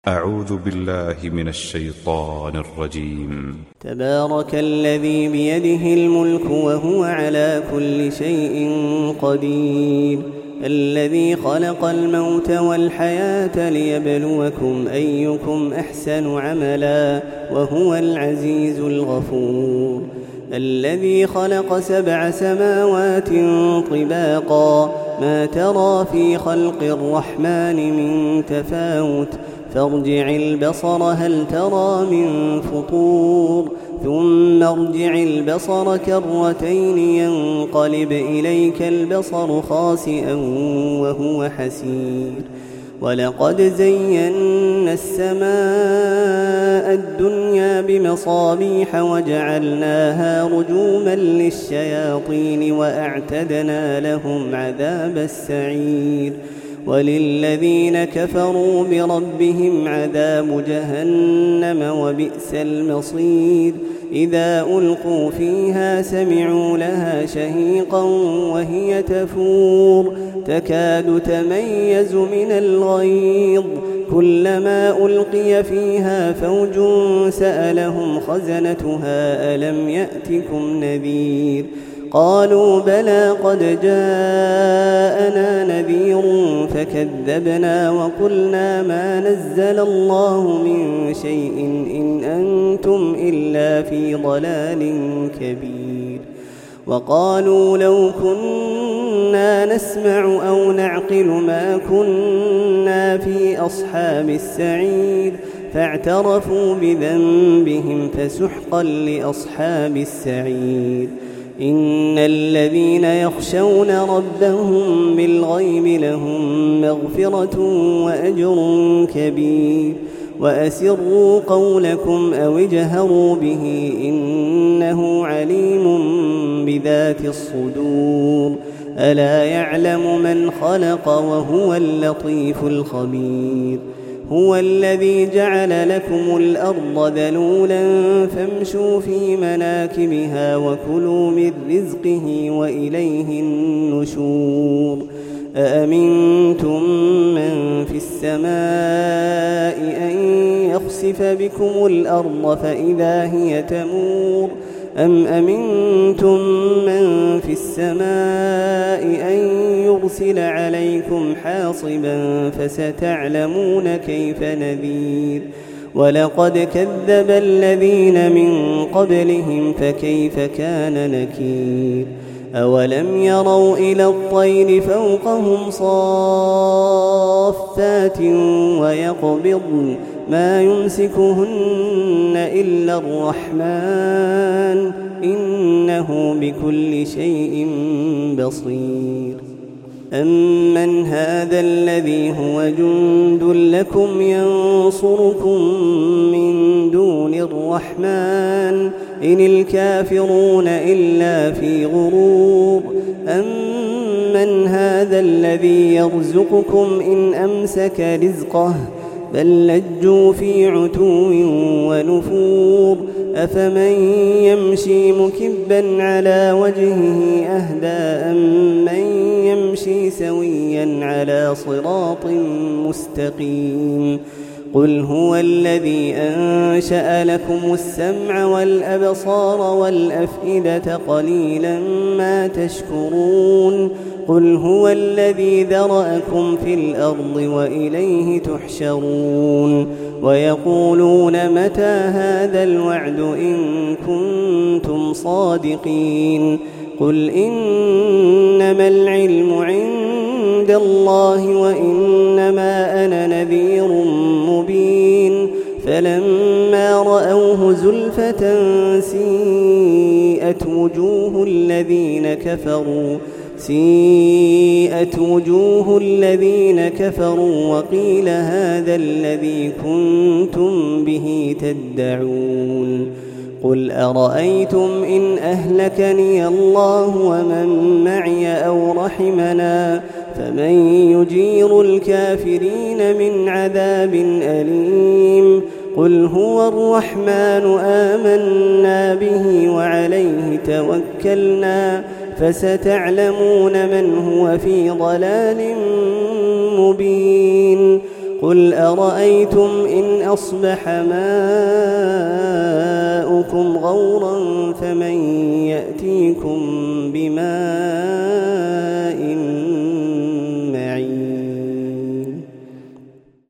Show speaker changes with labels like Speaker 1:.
Speaker 1: أعوذ بالله من الشيطان الرجيم.
Speaker 2: تبارك الذي بيده الملك وهو على كل شيء قدير، الذي خلق الموت والحياة ليبلوكم أيكم أحسن عملا وهو العزيز الغفور، الذي خلق 7 سماوات طباقا ما ترى في خلق الرحمن من تفاوت فارجع البصر هل ترى من فطور ثم ارجع البصر كرتين ينقلب إليك البصر خاسئا وهو حسير، ولقد زينا السماء الدنيا بمصابيح وجعلناها رجوما للشياطين وأعتدنا لهم عذاب السعير، وللذين كفروا بربهم عذاب جهنم وبئس المصير، إذا ألقوا فيها سمعوا لها شهيقا وهي تفور تكاد تميز من الغيظ، كلما ألقي فيها فوج سألهم خزنتها ألم يأتكم نذير، قالوا بلى قد جاءنا نذير فكذبنا وقلنا ما نزل الله من شيء إن أنتم إلا في ضلال كبير، وقالوا لو كنا نسمع أو نعقل ما كنا في أصحاب السعير، فاعترفوا بذنبهم فسحقا لأصحاب السعير، إن الذين يخشون ربهم بالغيب لهم مغفرة وأجر كبير، وأسروا قولكم أو اجهروا به إنه عليم بذات الصدور، ألا يعلم من خلق وهو اللطيف الخبير، هو الذي جعل لكم الأرض ذلولا فامشوا في مناكبها وكلوا من رزقه وإليه النشور، أأمنتم من في السماء أن يخسف بكم الأرض فإذا هي تمور، أم أمنتم من في السماء أن يرسل عليكم حاصبا فستعلمون كيف نذير، ولقد كذب الذين من قبلهم فكيف كان نكير، أولم يروا إلى الطير فوقهم صافات ويقبضن ما يمسكهن إلا الرحمن إنه بكل شيء بصير، أمن هذا الذي هو جند لكم ينصركم من دون الرحمن إن الكافرون إلا في غرور، أمن هذا الذي يرزقكم إن أمسك رزقه بل لجوا في عتو ونفور، أفمن يمشي مكبا على وجهه أهدى أمن يمشي سويا على صراط مستقيم، قل هو الذي أنشأ لكم السمع والأبصار والأفئدة قليلا ما تشكرون، قل هو الذي ذرأكم في الأرض وإليه تحشرون، ويقولون متى هذا الوعد إن كنتم صادقين، قل إنما العلم عند الله وإنما أنا نذير مبين، فلما رأوه زلفة سيئت وجوه الذين كفروا وقيل هذا الذي كنتم به تدعون، قل أرأيتم إن أهلكني الله ومن معي أو رحمنا فمن يجير الكافرين من عذاب أليم، قل هو الرحمن آمنا به وعليه توكلنا فستعلمون من هو في ضلال مبين، قل أرأيتم إن أصبح ماؤكم غورا فمن يأتيكم بماء